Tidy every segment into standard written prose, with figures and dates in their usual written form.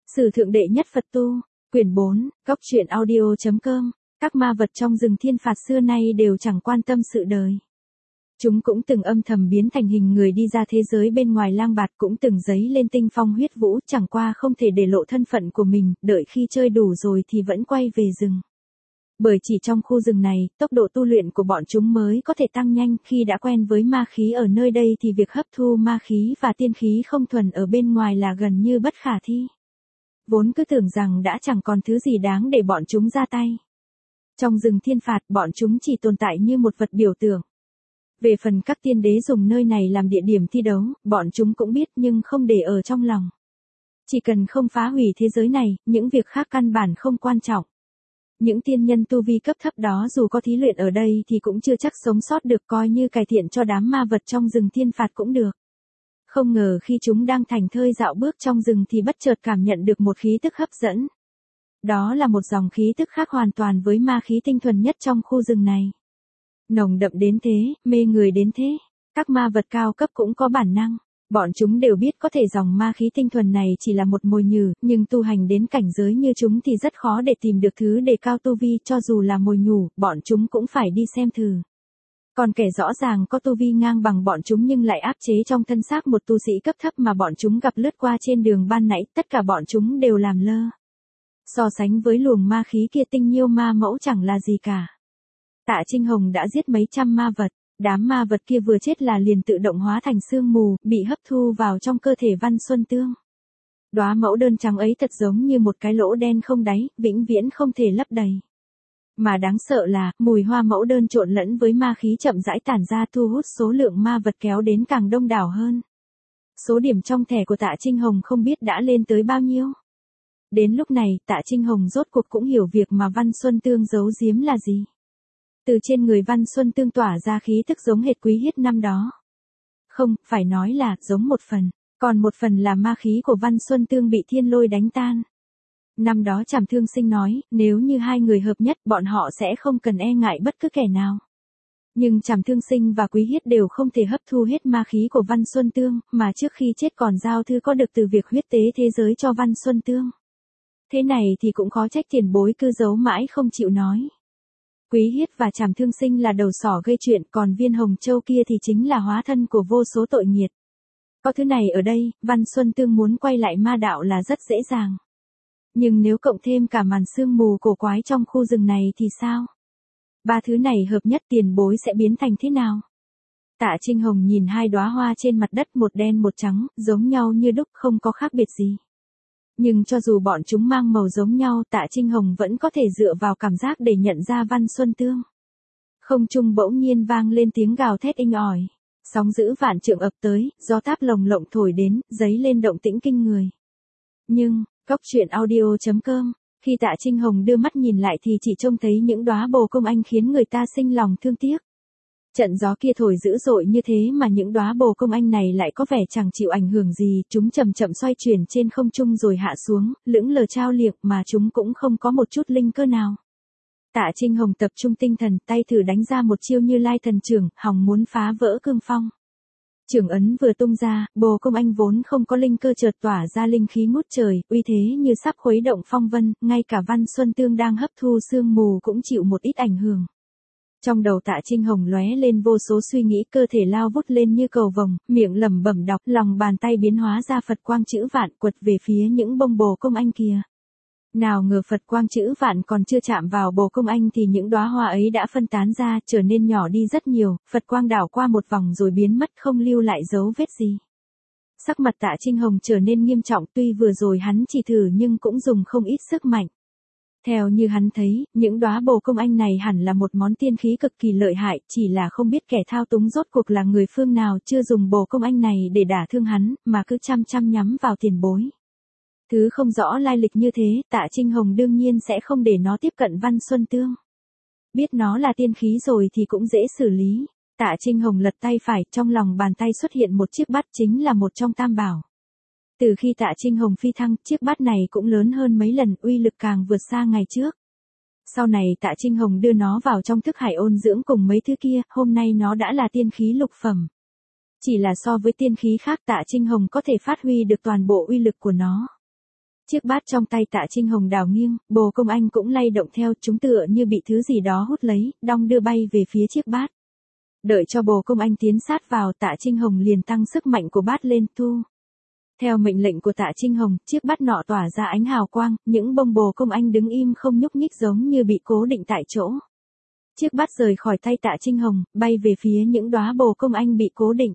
Sử thượng đệ nhất Phật tu, quyển 4, góc truyện audio.com, các ma vật trong rừng thiên phạt xưa nay đều chẳng quan tâm sự đời. Chúng cũng từng âm thầm biến thành hình người đi ra thế giới bên ngoài lang bạt, cũng từng giấy lên tinh phong huyết vũ, chẳng qua không thể để lộ thân phận của mình, đợi khi chơi đủ rồi thì vẫn quay về rừng. Bởi chỉ trong khu rừng này, tốc độ tu luyện của bọn chúng mới có thể tăng nhanh, khi đã quen với ma khí ở nơi đây thì việc hấp thu ma khí và tiên khí không thuần ở bên ngoài là gần như bất khả thi. Vốn cứ tưởng rằng đã chẳng còn thứ gì đáng để bọn chúng ra tay. Trong rừng thiên phạt, bọn chúng chỉ tồn tại như một vật biểu tượng. Về phần các tiên đế dùng nơi này làm địa điểm thi đấu, bọn chúng cũng biết nhưng không để ở trong lòng. Chỉ cần không phá hủy thế giới này, những việc khác căn bản không quan trọng. Những tiên nhân tu vi cấp thấp đó dù có thí luyện ở đây thì cũng chưa chắc sống sót được, coi như cải thiện cho đám ma vật trong rừng thiên phạt cũng được. Không ngờ khi chúng đang thảnh thơi dạo bước trong rừng thì bất chợt cảm nhận được một khí tức hấp dẫn. Đó là một dòng khí tức khác hoàn toàn với ma khí tinh thuần nhất trong khu rừng này. Nồng đậm đến thế, mê người đến thế, các ma vật cao cấp cũng có bản năng. Bọn chúng đều biết có thể dòng ma khí tinh thuần này chỉ là một mồi nhử, nhưng tu hành đến cảnh giới như chúng thì rất khó để tìm được thứ đề cao tu vi, cho dù là mồi nhủ, bọn chúng cũng phải đi xem thử. Còn kẻ rõ ràng có tu vi ngang bằng bọn chúng nhưng lại áp chế trong thân xác một tu sĩ cấp thấp mà bọn chúng gặp lướt qua trên đường ban nãy, tất cả bọn chúng đều làm lơ. So sánh với luồng ma khí kia, tinh nhiêu ma mẫu chẳng là gì cả. Tạ Trinh Hồng đã giết mấy trăm ma vật. Đám ma vật kia vừa chết là liền tự động hóa thành sương mù, bị hấp thu vào trong cơ thể Văn Xuân Tương. Đóa mẫu đơn trắng ấy thật giống như một cái lỗ đen không đáy, vĩnh viễn không thể lấp đầy. Mà đáng sợ là, mùi hoa mẫu đơn trộn lẫn với ma khí chậm rãi tản ra, thu hút số lượng ma vật kéo đến càng đông đảo hơn. Số điểm trong thẻ của Tạ Trinh Hồng không biết đã lên tới bao nhiêu. Đến lúc này, Tạ Trinh Hồng rốt cuộc cũng hiểu việc mà Văn Xuân Tương giấu giếm là gì. Từ trên người Văn Xuân Tương tỏa ra khí tức giống hệt Quý Hiết năm đó. Không, phải nói là giống một phần, còn một phần là ma khí của Văn Xuân Tương bị thiên lôi đánh tan. Năm đó Trảm Thương Sinh nói, nếu như hai người hợp nhất, bọn họ sẽ không cần e ngại bất cứ kẻ nào. Nhưng Trảm Thương Sinh và Quý Hiết đều không thể hấp thu hết ma khí của Văn Xuân Tương, mà trước khi chết còn giao thư có được từ việc huyết tế thế giới cho Văn Xuân Tương. Thế này thì cũng khó trách tiền bối cứ giấu mãi không chịu nói. Quý Hiết và Trảm Thương Sinh là đầu sỏ gây chuyện, còn viên hồng châu kia thì chính là hóa thân của vô số tội nghiệt. Có thứ này ở đây, Văn Xuân Tương muốn quay lại ma đạo là rất dễ dàng. Nhưng nếu cộng thêm cả màn sương mù cổ quái trong khu rừng này thì sao? Ba thứ này hợp nhất, tiền bối sẽ biến thành thế nào? Tạ Trinh Hồng nhìn hai đóa hoa trên mặt đất, một đen một trắng, giống nhau như đúc, không có khác biệt gì. Nhưng cho dù bọn chúng mang màu giống nhau, Tạ Trinh Hồng vẫn có thể dựa vào cảm giác để nhận ra Văn Xuân Tương. Không trung bỗng nhiên vang lên tiếng gào thét inh ỏi. Sóng dữ vạn trượng ập tới, gió táp lồng lộng thổi đến, dấy lên động tĩnh kinh người. Nhưng, góc truyện audio.com, khi Tạ Trinh Hồng đưa mắt nhìn lại thì chỉ trông thấy những đóa bồ công anh khiến người ta sinh lòng thương tiếc. Trận gió kia thổi dữ dội như thế mà những đóa bồ công anh này lại có vẻ chẳng chịu ảnh hưởng gì, chúng chậm chậm xoay chuyển trên không trung rồi hạ xuống, lững lờ trao liệng mà chúng cũng không có một chút linh cơ nào. Tạ Trinh Hồng tập trung tinh thần, tay thử đánh ra một chiêu Như Lai thần chưởng, hòng muốn phá vỡ cương phong. Chưởng ấn vừa tung ra, bồ công anh vốn không có linh cơ chợt tỏa ra linh khí ngút trời, uy thế như sắp khuấy động phong vân, ngay cả Văn Xuân Tương đang hấp thu sương mù cũng chịu một ít ảnh hưởng. Trong đầu Tạ Trinh Hồng lóe lên vô số suy nghĩ, cơ thể lao vút lên như cầu vồng, miệng lẩm bẩm đọc, lòng bàn tay biến hóa ra Phật quang chữ vạn quật về phía những bông bồ công anh kia. Nào ngờ Phật quang chữ vạn còn chưa chạm vào bồ công anh thì những đóa hoa ấy đã phân tán ra, trở nên nhỏ đi rất nhiều, Phật quang đảo qua một vòng rồi biến mất, không lưu lại dấu vết gì. Sắc mặt Tạ Trinh Hồng trở nên nghiêm trọng, tuy vừa rồi hắn chỉ thử nhưng cũng dùng không ít sức mạnh. Theo như hắn thấy, những đóa bồ công anh này hẳn là một món tiên khí cực kỳ lợi hại, chỉ là không biết kẻ thao túng rốt cuộc là người phương nào, chưa dùng bồ công anh này để đả thương hắn, mà cứ chăm chăm nhắm vào tiền bối. Thứ không rõ lai lịch như thế, Tạ Trinh Hồng đương nhiên sẽ không để nó tiếp cận Văn Xuân Tương. Biết nó là tiên khí rồi thì cũng dễ xử lý. Tạ Trinh Hồng lật tay phải, trong lòng bàn tay xuất hiện một chiếc bát, chính là một trong tam bảo. Từ khi Tạ Trinh Hồng phi thăng, chiếc bát này cũng lớn hơn mấy lần, uy lực càng vượt xa ngày trước. Sau này Tạ Trinh Hồng đưa nó vào trong thức hải ôn dưỡng cùng mấy thứ kia, hôm nay nó đã là tiên khí lục phẩm. Chỉ là so với tiên khí khác Tạ Trinh Hồng có thể phát huy được toàn bộ uy lực của nó. Chiếc bát trong tay Tạ Trinh Hồng đảo nghiêng, bồ công anh cũng lay động theo, chúng tựa như bị thứ gì đó hút lấy, đong đưa bay về phía chiếc bát. Đợi cho bồ công anh tiến sát vào, Tạ Trinh Hồng liền tăng sức mạnh của bát lên, thu. Theo mệnh lệnh của Tạ Trinh Hồng, chiếc bát nọ tỏa ra ánh hào quang, những bông bồ công anh đứng im không nhúc nhích giống như bị cố định tại chỗ. Chiếc bát rời khỏi tay Tạ Trinh Hồng, bay về phía những đóa bồ công anh bị cố định.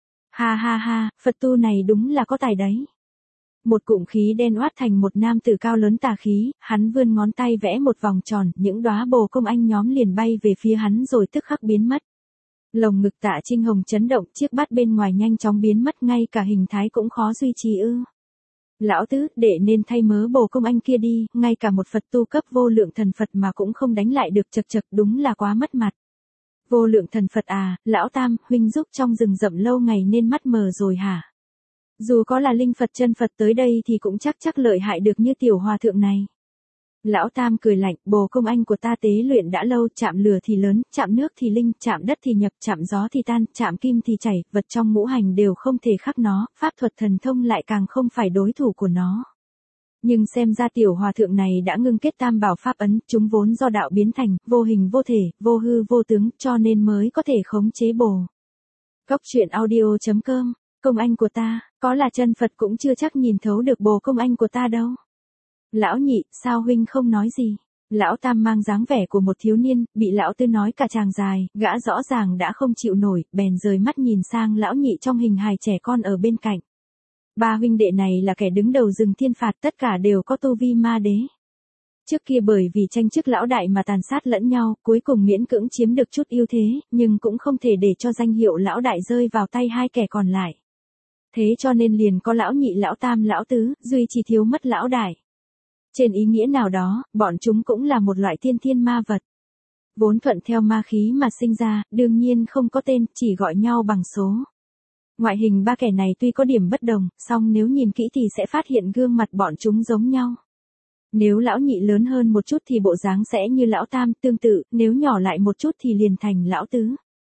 Ha ha ha, Phật tu này đúng là có tài đấy. Một cụm khí đen oát thành một nam tử cao lớn tà khí, hắn vươn ngón tay vẽ một vòng tròn, những đóa bồ công anh nhóm liền bay về phía hắn rồi tức khắc biến mất. Lồng ngực Tạ Trinh Hồng chấn động, chiếc bát bên ngoài nhanh chóng biến mất, ngay cả hình thái cũng khó duy trì ư. Lão tứ, đệ nên thay mớ bồ công anh kia đi, ngay cả một Phật tu cấp vô lượng thần Phật mà cũng không đánh lại được, chật chật, đúng là quá mất mặt. Vô lượng thần Phật à, lão tam, huynh giúp trong rừng rậm lâu ngày nên mắt mờ rồi hả? Dù có là linh Phật chân Phật tới đây thì cũng chắc lợi hại được như tiểu hòa thượng này. Lão tam cười lạnh, bồ công anh của ta tế luyện đã lâu, chạm lửa thì lớn, chạm nước thì linh, chạm đất thì nhập, chạm gió thì tan, chạm kim thì chảy, vật trong ngũ hành đều không thể khắc nó, pháp thuật thần thông lại càng không phải đối thủ của nó. Nhưng xem ra tiểu hòa thượng này đã ngưng kết tam bảo pháp ấn, chúng vốn do đạo biến thành, vô hình vô thể, vô hư vô tướng, cho nên mới có thể khống chế bồ. Cóc truyện audio.com, công anh của ta, có là chân Phật cũng chưa chắc nhìn thấu được bồ công anh của ta đâu. Lão nhị, sao huynh không nói gì? Lão tam mang dáng vẻ của một thiếu niên, bị lão tư nói cả chàng dài, gã rõ ràng đã không chịu nổi, bèn rời mắt nhìn sang lão nhị trong hình hài trẻ con ở bên cạnh. Ba huynh đệ này là kẻ đứng đầu rừng thiên phạt, tất cả đều có tu vi ma đế. Trước kia bởi vì tranh chức lão đại mà tàn sát lẫn nhau, cuối cùng miễn cưỡng chiếm được chút ưu thế, nhưng cũng không thể để cho danh hiệu lão đại rơi vào tay hai kẻ còn lại. Thế cho nên liền có lão nhị, lão tam, lão tứ, duy chỉ thiếu mất lão đại. Trên ý nghĩa nào đó, bọn chúng cũng là một loại thiên ma vật. Vốn thuận theo ma khí mà sinh ra, đương nhiên không có tên, chỉ gọi nhau bằng số. Ngoại hình ba kẻ này tuy có điểm bất đồng, song nếu nhìn kỹ thì sẽ phát hiện gương mặt bọn chúng giống nhau. Nếu lão nhị lớn hơn một chút thì bộ dáng sẽ như lão tam, tương tự, nếu nhỏ lại một chút thì liền thành lão tứ.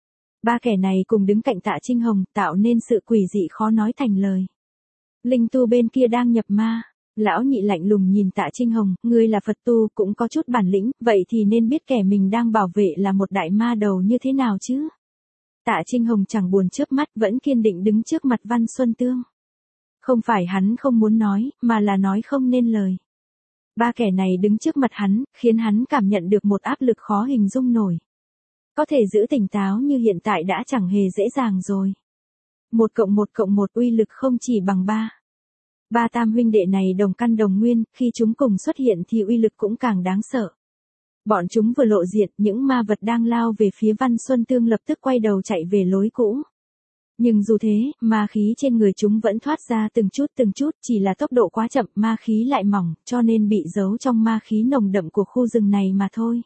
Ba kẻ này cùng đứng cạnh Tạ Trinh Hồng, tạo nên sự quỷ dị khó nói thành lời. Linh tu bên kia đang nhập ma. Lão nhị lạnh lùng nhìn Tạ Trinh Hồng, ngươi là Phật tu, cũng có chút bản lĩnh, vậy thì nên biết kẻ mình đang bảo vệ là một đại ma đầu như thế nào chứ. Tạ Trinh Hồng chẳng buồn chớp mắt, vẫn kiên định đứng trước mặt Văn Xuân Tương. Không phải hắn không muốn nói, mà là nói không nên lời. Ba kẻ này đứng trước mặt hắn, khiến hắn cảm nhận được một áp lực khó hình dung nổi. Có thể giữ tỉnh táo như hiện tại đã chẳng hề dễ dàng rồi. 1+1+1 uy lực không chỉ bằng 3. Ba tam huynh đệ này đồng căn đồng nguyên, khi chúng cùng xuất hiện thì uy lực cũng càng đáng sợ. Bọn chúng vừa lộ diện, những ma vật đang lao về phía Văn Xuân Tương lập tức quay đầu chạy về lối cũ. Nhưng dù thế, ma khí trên người chúng vẫn thoát ra từng chút, chỉ là tốc độ quá chậm, ma khí lại mỏng, cho nên bị giấu trong ma khí nồng đậm của khu rừng này mà thôi.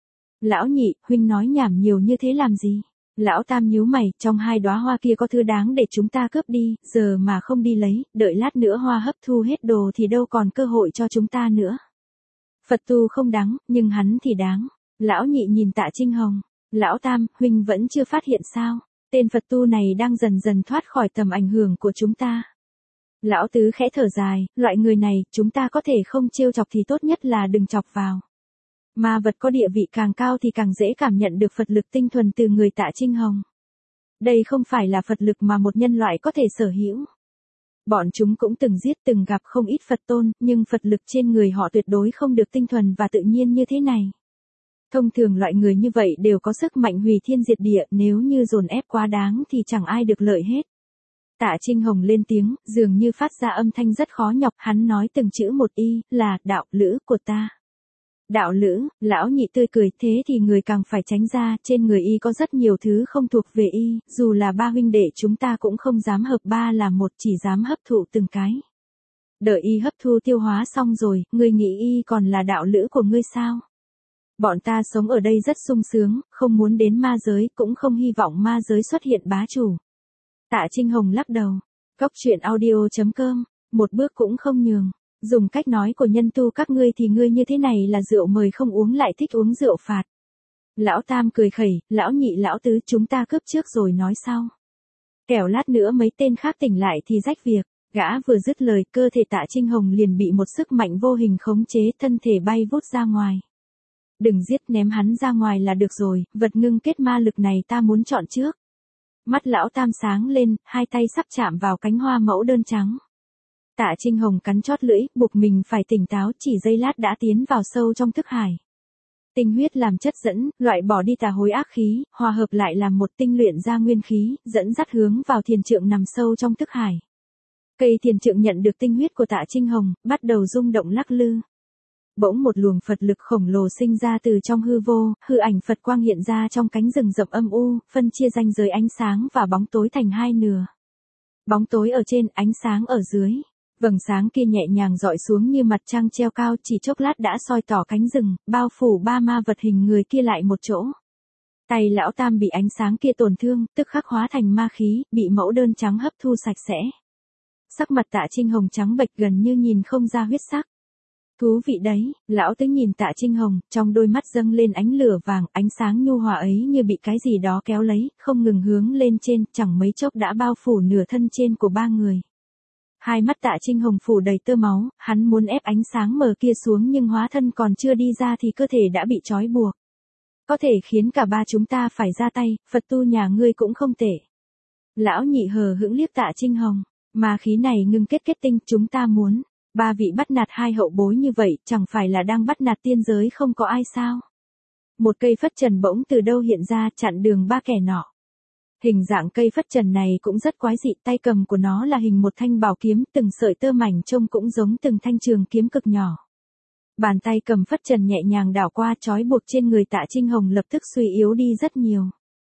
Lão nhị, huynh nói nhảm nhiều như thế làm gì? Lão tam nhíu mày, trong hai đóa hoa kia có thứ đáng để chúng ta cướp đi, giờ mà không đi lấy, đợi lát nữa hoa hấp thu hết đồ thì đâu còn cơ hội cho chúng ta nữa. Phật tu không đáng, nhưng hắn thì đáng. Lão nhị nhìn Tạ Trinh Hồng. Lão tam, huynh vẫn chưa phát hiện sao? Tên Phật tu này đang dần dần thoát khỏi tầm ảnh hưởng của chúng ta. Lão tứ khẽ thở dài, loại người này, chúng ta có thể không trêu chọc thì tốt nhất là đừng chọc vào. Ma vật có địa vị càng cao thì càng dễ cảm nhận được Phật lực tinh thuần từ người Tạ Trinh Hồng. Đây không phải là Phật lực mà một nhân loại có thể sở hữu. Bọn chúng cũng từng giết từng gặp không ít Phật tôn, nhưng Phật lực trên người họ tuyệt đối không được tinh thuần và tự nhiên như thế này. Thông thường loại người như vậy đều có sức mạnh hủy thiên diệt địa, nếu như dồn ép quá đáng thì chẳng ai được lợi hết. Tạ Trinh Hồng lên tiếng, dường như phát ra âm thanh rất khó nhọc, hắn nói từng chữ một y, là, đạo lữ của ta. Đạo lữ, lão nhị tươi cười, thế thì người càng phải tránh ra, trên người y có rất nhiều thứ không thuộc về y, dù là ba huynh đệ chúng ta cũng không dám hợp ba là một, chỉ dám hấp thụ từng cái. Đợi y hấp thu tiêu hóa xong rồi, ngươi nghĩ y còn là đạo lữ của ngươi sao? Bọn ta sống ở đây rất sung sướng, không muốn đến ma giới, cũng không hy vọng ma giới xuất hiện bá chủ. Tạ Trinh Hồng lắc đầu. Cóc truyện audio.com, một bước cũng không nhường. Dùng cách nói của nhân tu các ngươi thì ngươi như thế này là rượu mời không uống lại thích uống rượu phạt. Lão tam cười khẩy, lão nhị lão tứ chúng ta cướp trước rồi nói sau. Kẻo lát nữa mấy tên khác tỉnh lại thì rách việc. Gã vừa dứt lời, cơ thể Tạ Trinh Hồng liền bị một sức mạnh vô hình khống chế, thân thể bay vút ra ngoài. Đừng giết, ném hắn ra ngoài là được rồi, vật ngưng kết ma lực này ta muốn chọn trước. Mắt lão tam sáng lên, hai tay sắp chạm vào cánh hoa mẫu đơn trắng. Tạ Trinh Hồng cắn chót lưỡi, buộc mình phải tỉnh táo, chỉ giây lát đã tiến vào sâu trong thức hải. Tinh huyết làm chất dẫn, loại bỏ đi tà hối ác khí, hòa hợp lại làm một tinh luyện ra nguyên khí, dẫn dắt hướng vào thiền trượng nằm sâu trong thức hải. Cây thiền trượng nhận được tinh huyết của Tạ Trinh Hồng, bắt đầu rung động lắc lư. Bỗng một luồng Phật lực khổng lồ sinh ra từ trong hư vô, hư ảnh Phật quang hiện ra trong cánh rừng rậm âm u, phân chia ranh giới ánh sáng và bóng tối thành hai nửa. Bóng tối ở trên, ánh sáng ở dưới. Vầng sáng kia nhẹ nhàng dọi xuống như mặt trăng treo cao, chỉ chốc lát đã soi tỏ cánh rừng, bao phủ ba ma vật hình người kia lại một chỗ. Tay lão tam bị ánh sáng kia tổn thương, tức khắc hóa thành ma khí, bị mẫu đơn trắng hấp thu sạch sẽ. Sắc mặt Tạ Trinh Hồng trắng bệch gần như nhìn không ra huyết sắc. Thú vị đấy, lão tứ nhìn Tạ Trinh Hồng, trong đôi mắt dâng lên ánh lửa vàng, ánh sáng nhu hòa ấy như bị cái gì đó kéo lấy, không ngừng hướng lên trên, chẳng mấy chốc đã bao phủ nửa thân trên của ba người. Hai mắt Tạ Trinh Hồng phủ đầy tơ máu, hắn muốn ép ánh sáng mờ kia xuống nhưng hóa thân còn chưa đi ra thì cơ thể đã bị trói buộc. Có thể khiến cả ba chúng ta phải ra tay, Phật tu nhà ngươi cũng không tệ. Lão nhị hờ hững liếc Tạ Trinh Hồng, mà khí này ngưng kết kết tinh, chúng ta muốn. Ba vị bắt nạt hai hậu bối như vậy, chẳng phải là đang bắt nạt tiên giới không có ai sao? Một cây phất trần bỗng từ đâu hiện ra, chặn đường ba kẻ nọ. Hình dạng cây phất trần này cũng rất quái dị, tay cầm của nó là hình một thanh bảo kiếm, từng sợi tơ mảnh trông cũng giống từng thanh trường kiếm cực nhỏ. Bàn tay cầm phất trần nhẹ nhàng đảo qua, trói buộc trên người Tạ Trinh Hồng lập tức suy yếu đi rất nhiều.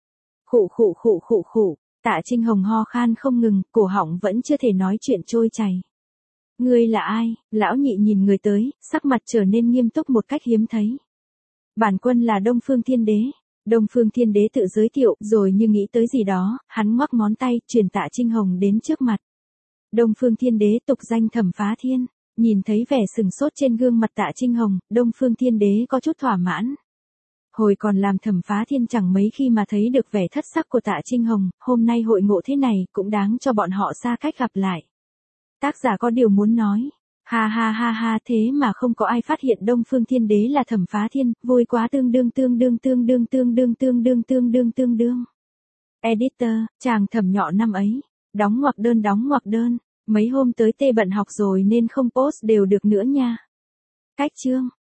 Khụ khụ khụ khụ khụ, Tạ Trinh Hồng ho khan không ngừng, cổ họng vẫn chưa thể nói chuyện trôi chảy. Ngươi là ai? Lão nhị nhìn người tới, sắc mặt trở nên nghiêm túc một cách hiếm thấy. Bản quân là Đông Phương Thiên Đế. Đông Phương Thiên Đế tự giới thiệu, rồi như nghĩ tới gì đó, hắn ngoắc ngón tay, truyền Tạ Trinh Hồng đến trước mặt. Đông Phương Thiên Đế tục danh Thẩm Phá Thiên. Nhìn thấy vẻ sừng sốt trên gương mặt Tạ Trinh Hồng, Đông Phương Thiên Đế có chút thỏa mãn. Hồi còn làm Thẩm Phá Thiên chẳng mấy khi mà thấy được vẻ thất sắc của Tạ Trinh Hồng, hôm nay hội ngộ thế này cũng đáng cho bọn họ xa cách gặp lại. Tác giả có điều muốn nói. Ha ha ha ha, thế mà không có ai phát hiện Đông Phương Thiên Đế là Thẩm Phá Thiên, vui quá tương đương. Editor, chàng Thẩm nhỏ năm ấy, đóng ngoặc đơn, mấy hôm tới tê bận học rồi nên không post đều được nữa nha. Cách chương